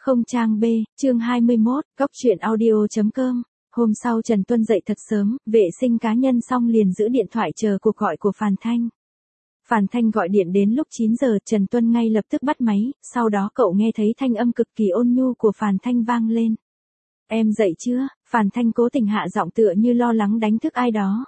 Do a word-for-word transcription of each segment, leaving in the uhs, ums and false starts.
Không trang B, chương hai mươi mốt, góc truyện audio.com. Hôm sau Trần Tuân dậy thật sớm, vệ sinh cá nhân xong liền giữ điện thoại chờ cuộc gọi của Phàn Thanh. Phàn Thanh gọi điện đến lúc chín giờ, Trần Tuân ngay lập tức bắt máy, sau đó cậu nghe thấy thanh âm cực kỳ ôn nhu của Phàn Thanh vang lên. Em dậy chưa? Phàn Thanh cố tình hạ giọng tựa như lo lắng đánh thức ai đó.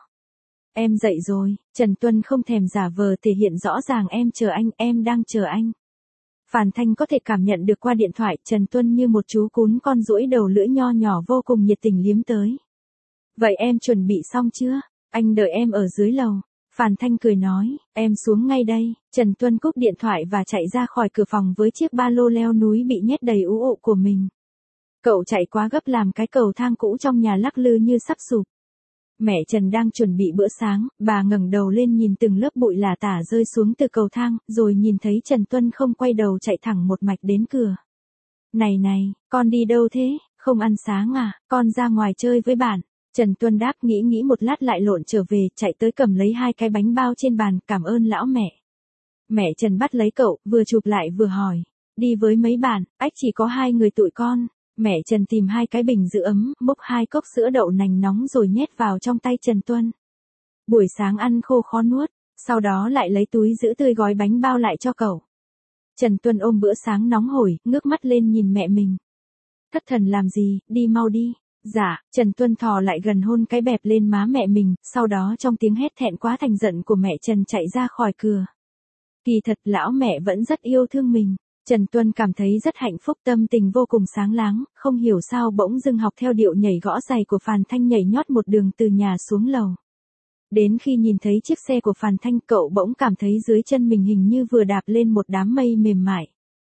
Em dậy rồi, Trần Tuân không thèm giả vờ thể hiện rõ ràng em chờ anh, em đang chờ anh. Phàn Thanh có thể cảm nhận được qua điện thoại, Trần Tuân như một chú cún con duỗi đầu lưỡi nho nhỏ vô cùng nhiệt tình liếm tới. Vậy em chuẩn bị xong chưa? Anh đợi em ở dưới lầu. Phàn Thanh cười nói, em xuống ngay đây. Trần Tuân cúp điện thoại và chạy ra khỏi cửa phòng với chiếc ba lô leo núi bị nhét đầy ú ụ của mình. Cậu chạy quá gấp làm cái cầu thang cũ trong nhà lắc lư như sắp sụp. Mẹ Trần đang chuẩn bị bữa sáng, bà ngẩng đầu lên nhìn từng lớp bụi lả tả rơi xuống từ cầu thang, rồi nhìn thấy Trần Tuân không quay đầu chạy thẳng một mạch đến cửa. Này này, con đi đâu thế, không ăn sáng à, con ra ngoài chơi với bạn. Trần Tuân đáp nghĩ nghĩ một lát lại lộn trở về, chạy tới cầm lấy hai cái bánh bao trên bàn, cảm ơn lão mẹ. Mẹ Trần bắt lấy cậu, vừa chụp lại vừa hỏi, đi với mấy bạn, ách chỉ có hai người tụi con. Mẹ Trần tìm hai cái bình giữ ấm, múc hai cốc sữa đậu nành nóng rồi nhét vào trong tay Trần Tuân. Buổi sáng ăn khô khó nuốt, sau đó lại lấy túi giữ tươi gói bánh bao lại cho cậu. Trần Tuân ôm bữa sáng nóng hổi, ngước mắt lên nhìn mẹ mình. Thất thần làm gì, đi mau đi. Dạ, Trần Tuân thò lại gần hôn cái bẹp lên má mẹ mình, sau đó trong tiếng hét thẹn quá thành giận của mẹ Trần chạy ra khỏi cửa. Kỳ thật lão mẹ vẫn rất yêu thương mình. Trần Tuân cảm thấy rất hạnh phúc, tâm tình vô cùng sáng láng, không hiểu sao bỗng dưng học theo điệu nhảy gõ giày của Phàn Thanh nhảy nhót một đường từ nhà xuống lầu. Đến khi nhìn thấy chiếc xe của Phàn Thanh, cậu bỗng cảm thấy dưới chân mình hình như vừa đạp lên một đám mây mềm mại.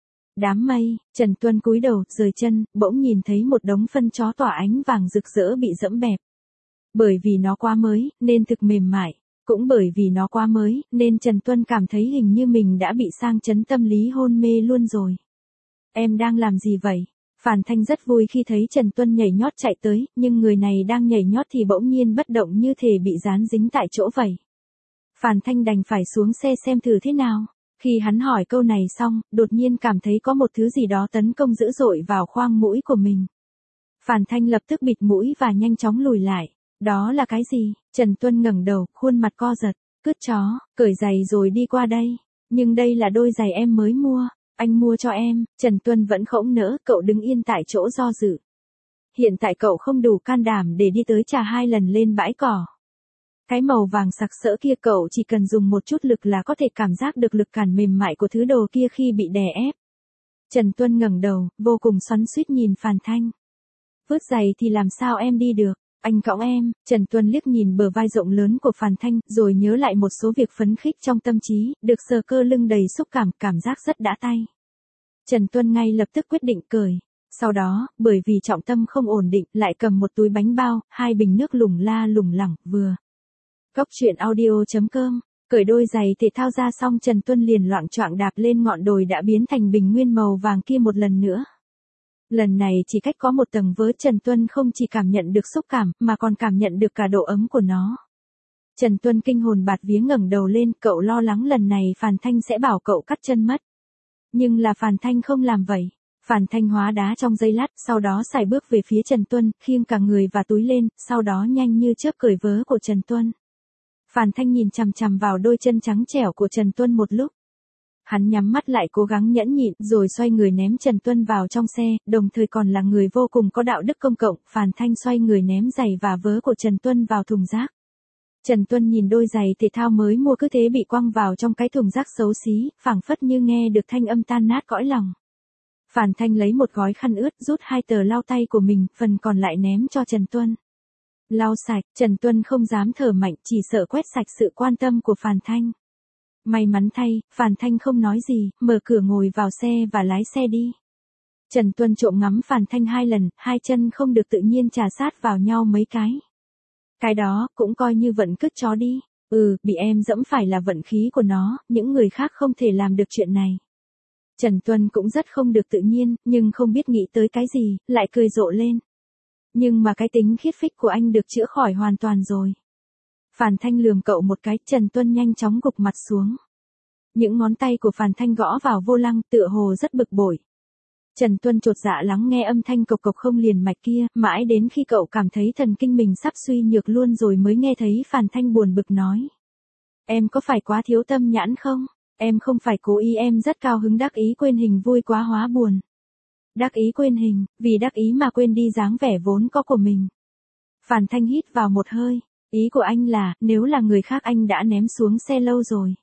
Đám mây, Trần Tuân cúi đầu, rời chân, bỗng nhìn thấy một đống phân chó tỏa ánh vàng rực rỡ bị dẫm bẹp. Bởi vì nó quá mới, nên thực mềm mại. Cũng bởi vì nó quá mới, nên Trần Tuân cảm thấy hình như mình đã bị sang chấn tâm lý hôn mê luôn rồi. Em đang làm gì vậy? Phàn Thanh rất vui khi thấy Trần Tuân nhảy nhót chạy tới, nhưng người này đang nhảy nhót thì bỗng nhiên bất động như thể bị dán dính tại chỗ vậy. Phàn Thanh đành phải xuống xe xem thử thế nào. Khi hắn hỏi câu này xong, đột nhiên cảm thấy có một thứ gì đó tấn công dữ dội vào khoang mũi của mình. Phàn Thanh lập tức bịt mũi và nhanh chóng lùi lại. Đó là cái gì? Trần Tuân ngẩng đầu, khuôn mặt co giật. Cứt chó, cởi giày rồi đi qua đây. Nhưng đây là đôi giày em mới mua. Anh mua cho em. Trần Tuân vẫn khỗng nỡ, cậu đứng yên tại chỗ do dự. Hiện tại cậu không đủ can đảm để đi tới trả hai lần lên bãi cỏ. Cái màu vàng sặc sỡ kia cậu chỉ cần dùng một chút lực là có thể cảm giác được lực cản mềm mại của thứ đồ kia khi bị đè ép. Trần Tuân ngẩng đầu, vô cùng xoắn xuýt nhìn Phàn Thanh. Vứt giày thì làm sao em đi được? Anh cõng em. Trần Tuân liếc nhìn bờ vai rộng lớn của Phàn Thanh, rồi nhớ lại một số việc phấn khích trong tâm trí, được sờ cơ lưng đầy xúc cảm, cảm giác rất đã tay. Trần Tuân ngay lập tức quyết định cởi. Sau đó, bởi vì trọng tâm không ổn định, lại cầm một túi bánh bao, hai bình nước lủng la lủng lẳng, vừa. Góc truyện audio.com. Cởi đôi giày thể thao ra xong, Trần Tuân liền loạng choạng đạp lên ngọn đồi đã biến thành bình nguyên màu vàng kia một lần nữa. Lần này chỉ cách có một tầng vớ, Trần Tuân không chỉ cảm nhận được xúc cảm, mà còn cảm nhận được cả độ ấm của nó. Trần Tuân kinh hồn bạt vía ngẩng đầu lên, cậu lo lắng lần này Phàn Thanh sẽ bảo cậu cắt chân mất. Nhưng là Phàn Thanh không làm vậy. Phàn Thanh hóa đá trong giây lát, sau đó sải bước về phía Trần Tuân, khiêng cả người và túi lên, sau đó nhanh như chớp cởi vớ của Trần Tuân. Phàn Thanh nhìn chằm chằm vào đôi chân trắng trẻo của Trần Tuân một lúc. Hắn nhắm mắt lại cố gắng nhẫn nhịn, rồi xoay người ném Trần Tuân vào trong xe, đồng thời còn là người vô cùng có đạo đức công cộng. Phàn Thanh xoay người ném giày và vớ của Trần Tuân vào thùng rác. Trần Tuân nhìn đôi giày thể thao mới mua cứ thế bị quăng vào trong cái thùng rác xấu xí, phảng phất như nghe được thanh âm tan nát cõi lòng. Phàn Thanh lấy một gói khăn ướt, rút hai tờ lau tay của mình, phần còn lại ném cho Trần Tuân. Lau sạch, Trần Tuân không dám thở mạnh, chỉ sợ quét sạch sự quan tâm của Phàn Thanh. May mắn thay, Phàn Thanh không nói gì, mở cửa ngồi vào xe và lái xe đi. Trần Tuân trộm ngắm Phàn Thanh hai lần, hai chân không được tự nhiên chà sát vào nhau mấy cái. Cái đó, cũng coi như vận cứt chó đi. Ừ, bị em dẫm phải là vận khí của nó, những người khác không thể làm được chuyện này. Trần Tuân cũng rất không được tự nhiên, nhưng không biết nghĩ tới cái gì, lại cười rộ lên. Nhưng mà cái tính khiết phích của anh được chữa khỏi hoàn toàn rồi. Phàn Thanh lườm cậu một cái, Trần Tuân nhanh chóng gục mặt xuống. Những ngón tay của Phàn Thanh gõ vào vô lăng, tựa hồ rất bực bội. Trần Tuân chột dạ lắng nghe âm thanh cộc cộc không liền mạch kia, mãi đến khi cậu cảm thấy thần kinh mình sắp suy nhược luôn rồi mới nghe thấy Phàn Thanh buồn bực nói. Em có phải quá thiếu tâm nhãn không? Em không phải cố ý, em rất cao hứng đắc ý quên hình vui quá hóa buồn. Đắc ý quên hình, vì đắc ý mà quên đi dáng vẻ vốn có của mình. Phàn Thanh hít vào một hơi, ý của anh là, nếu là người khác anh đã ném xuống xe lâu rồi.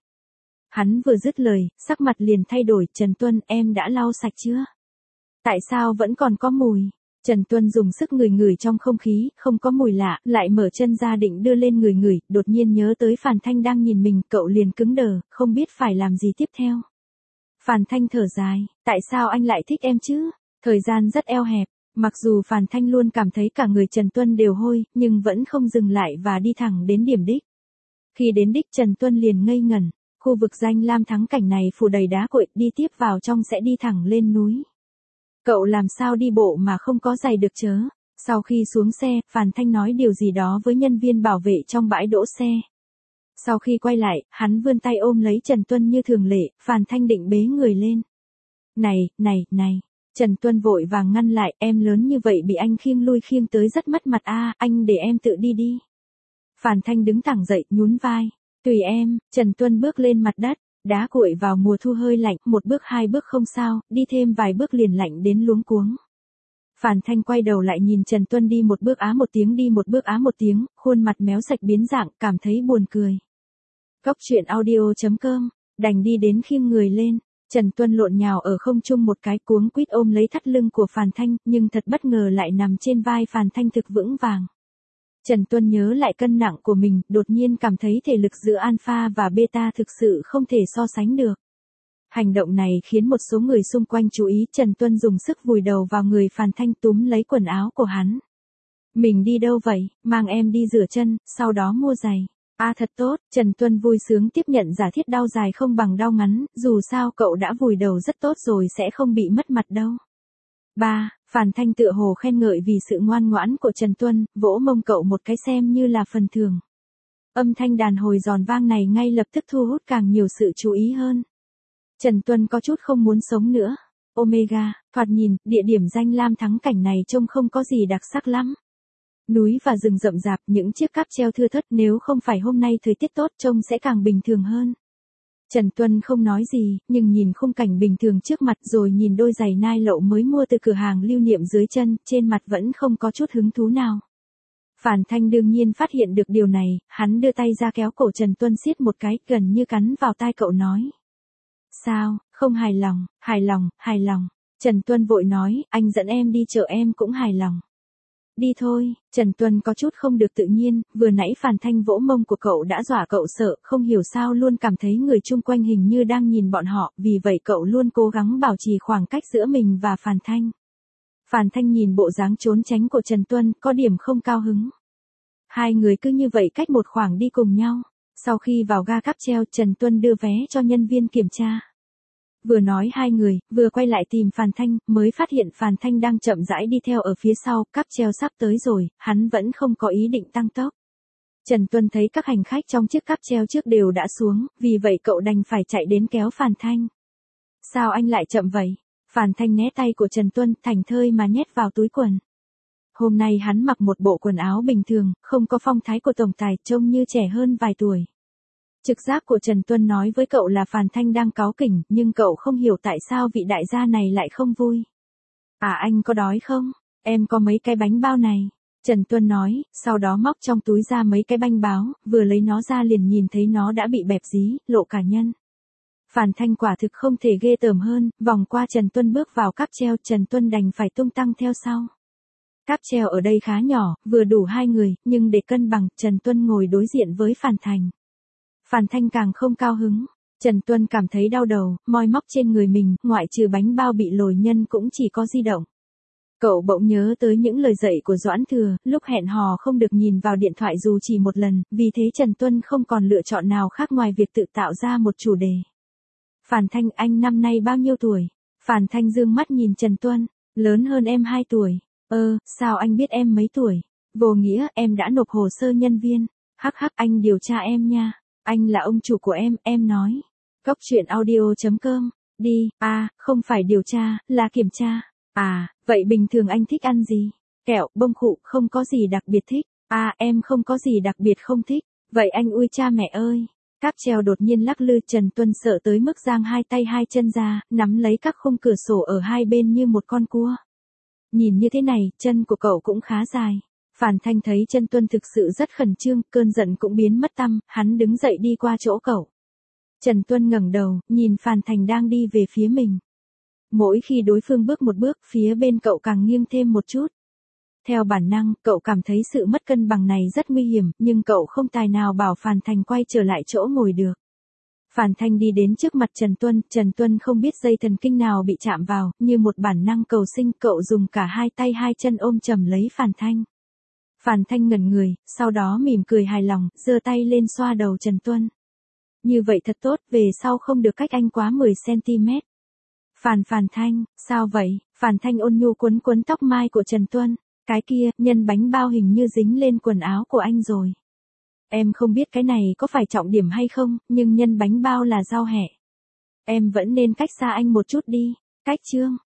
Hắn vừa dứt lời, sắc mặt liền thay đổi, Trần Tuân, em đã lau sạch chưa? Tại sao vẫn còn có mùi? Trần Tuân dùng sức ngửi ngửi trong không khí, không có mùi lạ, lại mở chân ra định đưa lên ngửi ngửi, đột nhiên nhớ tới Phàn Thanh đang nhìn mình, cậu liền cứng đờ, không biết phải làm gì tiếp theo. Phàn Thanh thở dài, tại sao anh lại thích em chứ? Thời gian rất eo hẹp, mặc dù Phàn Thanh luôn cảm thấy cả người Trần Tuân đều hôi, nhưng vẫn không dừng lại và đi thẳng đến điểm đích. Khi đến đích Trần Tuân liền ngây ngẩn, khu vực danh lam thắng cảnh này phủ đầy đá cội, đi tiếp vào trong sẽ đi thẳng lên núi. Cậu làm sao đi bộ mà không có giày được chớ? Sau khi xuống xe, Phàn Thanh nói điều gì đó với nhân viên bảo vệ trong bãi đỗ xe. Sau khi quay lại, hắn vươn tay ôm lấy Trần Tuân như thường lệ, Phàn Thanh định bế người lên. Này, này, này, Trần Tuân vội vàng ngăn lại, em lớn như vậy bị anh khiêng lui khiêng tới rất mất mặt a, anh để em tự đi đi. Phàn Thanh đứng thẳng dậy, nhún vai, tùy em. Trần Tuân bước lên mặt đất. Đá cuội vào mùa thu hơi lạnh, một bước hai bước không sao, đi thêm vài bước liền lạnh đến luống cuống. Phàn Thanh quay đầu lại nhìn Trần Tuân đi một bước á một tiếng đi một bước á một tiếng, khuôn mặt méo sạch biến dạng, cảm thấy buồn cười. Cóc truyện audio chấm com, đành đi đến khiêng người lên, Trần Tuân lộn nhào ở không trung một cái cuống quýt ôm lấy thắt lưng của Phàn Thanh, nhưng thật bất ngờ lại nằm trên vai Phàn Thanh thực vững vàng. Trần Tuân nhớ lại cân nặng của mình, đột nhiên cảm thấy thể lực giữa alpha và beta thực sự không thể so sánh được. Hành động này khiến một số người xung quanh chú ý, Trần Tuân dùng sức vùi đầu vào người Phàn Thanh túm lấy quần áo của hắn. Mình đi đâu vậy, mang em đi rửa chân, sau đó mua giày. À thật tốt, Trần Tuân vui sướng tiếp nhận giả thiết đau dài không bằng đau ngắn, dù sao cậu đã vùi đầu rất tốt rồi sẽ không bị mất mặt đâu. ba. Phàn Thanh tựa hồ khen ngợi vì sự ngoan ngoãn của Trần Tuân, vỗ mông cậu một cái xem như là phần thưởng. Âm thanh đàn hồi giòn vang này ngay lập tức thu hút càng nhiều sự chú ý hơn. Trần Tuân có chút không muốn sống nữa. Omega, thoạt nhìn, địa điểm danh lam thắng cảnh này trông không có gì đặc sắc lắm. Núi và rừng rậm rạp, những chiếc cáp treo thưa thớt, nếu không phải hôm nay thời tiết tốt trông sẽ càng bình thường hơn. Trần Tuân không nói gì, nhưng nhìn khung cảnh bình thường trước mặt rồi nhìn đôi giày nai lậu mới mua từ cửa hàng lưu niệm dưới chân, trên mặt vẫn không có chút hứng thú nào. Phàn Thanh đương nhiên phát hiện được điều này, hắn đưa tay ra kéo cổ Trần Tuân siết một cái, gần như cắn vào tai cậu nói. Sao, không hài lòng, hài lòng, hài lòng. Trần Tuân vội nói, anh dẫn em đi chợ em cũng hài lòng. Đi thôi, Trần Tuân có chút không được tự nhiên, vừa nãy Phàn Thanh vỗ mông của cậu đã dọa cậu sợ, không hiểu sao luôn cảm thấy người chung quanh hình như đang nhìn bọn họ, vì vậy cậu luôn cố gắng bảo trì khoảng cách giữa mình và Phàn Thanh. Phàn Thanh nhìn bộ dáng trốn tránh của Trần Tuân, có điểm không cao hứng. Hai người cứ như vậy cách một khoảng đi cùng nhau. Sau khi vào ga cáp treo, Trần Tuân đưa vé cho nhân viên kiểm tra. Vừa nói hai người, vừa quay lại tìm Phàn Thanh, mới phát hiện Phàn Thanh đang chậm rãi đi theo ở phía sau, cáp treo sắp tới rồi, hắn vẫn không có ý định tăng tốc. Trần Tuân thấy các hành khách trong chiếc cáp treo trước đều đã xuống, vì vậy cậu đành phải chạy đến kéo Phàn Thanh. Sao anh lại chậm vậy? Phàn Thanh né tay của Trần Tuân, thành thơi mà nhét vào túi quần. Hôm nay hắn mặc một bộ quần áo bình thường, không có phong thái của tổng tài, trông như trẻ hơn vài tuổi. Trực giác của Trần Tuân nói với cậu là Phàn Thanh đang cáu kỉnh, nhưng cậu không hiểu tại sao vị đại gia này lại không vui. À anh có đói không? Em có mấy cái bánh bao này. Trần Tuân nói, sau đó móc trong túi ra mấy cái bánh báo, vừa lấy nó ra liền nhìn thấy nó đã bị bẹp dí, lộ cả nhân. Phàn Thanh quả thực không thể ghê tởm hơn, vòng qua Trần Tuân bước vào cáp treo, Trần Tuân đành phải tung tăng theo sau. Cáp treo ở đây khá nhỏ, vừa đủ hai người, nhưng để cân bằng, Trần Tuân ngồi đối diện với Phàn Thanh. Phàn Thanh càng không cao hứng. Trần Tuân cảm thấy đau đầu, moi móc trên người mình, ngoại trừ bánh bao bị lồi nhân cũng chỉ có di động. Cậu bỗng nhớ tới những lời dạy của Doãn Thừa, lúc hẹn hò không được nhìn vào điện thoại dù chỉ một lần, vì thế Trần Tuân không còn lựa chọn nào khác ngoài việc tự tạo ra một chủ đề. Phàn Thanh, anh năm nay bao nhiêu tuổi? Phàn Thanh dương mắt nhìn Trần Tuân, lớn hơn em hai tuổi. Ơ, sao anh biết em mấy tuổi? Vô nghĩa, em đã nộp hồ sơ nhân viên. Hắc hắc, anh điều tra em nha. Anh là ông chủ của em, em nói. Cóc truyện audio chấm com Đi, à, không phải điều tra, là kiểm tra. À, vậy bình thường anh thích ăn gì? Kẹo, bông khụ, không có gì đặc biệt thích. À, em không có gì đặc biệt không thích. Vậy anh ui cha mẹ ơi. Cáp treo đột nhiên lắc lư, Trần Tuân sợ tới mức giang hai tay hai chân ra, nắm lấy các khung cửa sổ ở hai bên như một con cua. Nhìn như thế này, chân của cậu cũng khá dài. Phàn Thanh thấy Trần Tuân thực sự rất khẩn trương, cơn giận cũng biến mất tăm, hắn đứng dậy đi qua chỗ cậu. Trần Tuân ngẩng đầu, nhìn Phàn Thanh đang đi về phía mình. Mỗi khi đối phương bước một bước, phía bên cậu càng nghiêng thêm một chút. Theo bản năng, cậu cảm thấy sự mất cân bằng này rất nguy hiểm, nhưng cậu không tài nào bảo Phàn Thanh quay trở lại chỗ ngồi được. Phàn Thanh đi đến trước mặt Trần Tuân, Trần Tuân không biết dây thần kinh nào bị chạm vào, như một bản năng cầu sinh, cậu dùng cả hai tay hai chân ôm chầm lấy Phàn Thanh. Phàn Thanh ngẩn người, sau đó mỉm cười hài lòng, giơ tay lên xoa đầu Trần Tuân. Như vậy thật tốt, về sau không được cách anh quá mười xăng ti mét. Phàn Phàn Thanh, sao vậy? Phàn Thanh ôn nhu quấn quấn tóc mai của Trần Tuân. Cái kia, nhân bánh bao hình như dính lên quần áo của anh rồi. Em không biết cái này có phải trọng điểm hay không, nhưng nhân bánh bao là rau hẹ. Em vẫn nên cách xa anh một chút đi. Cách chương.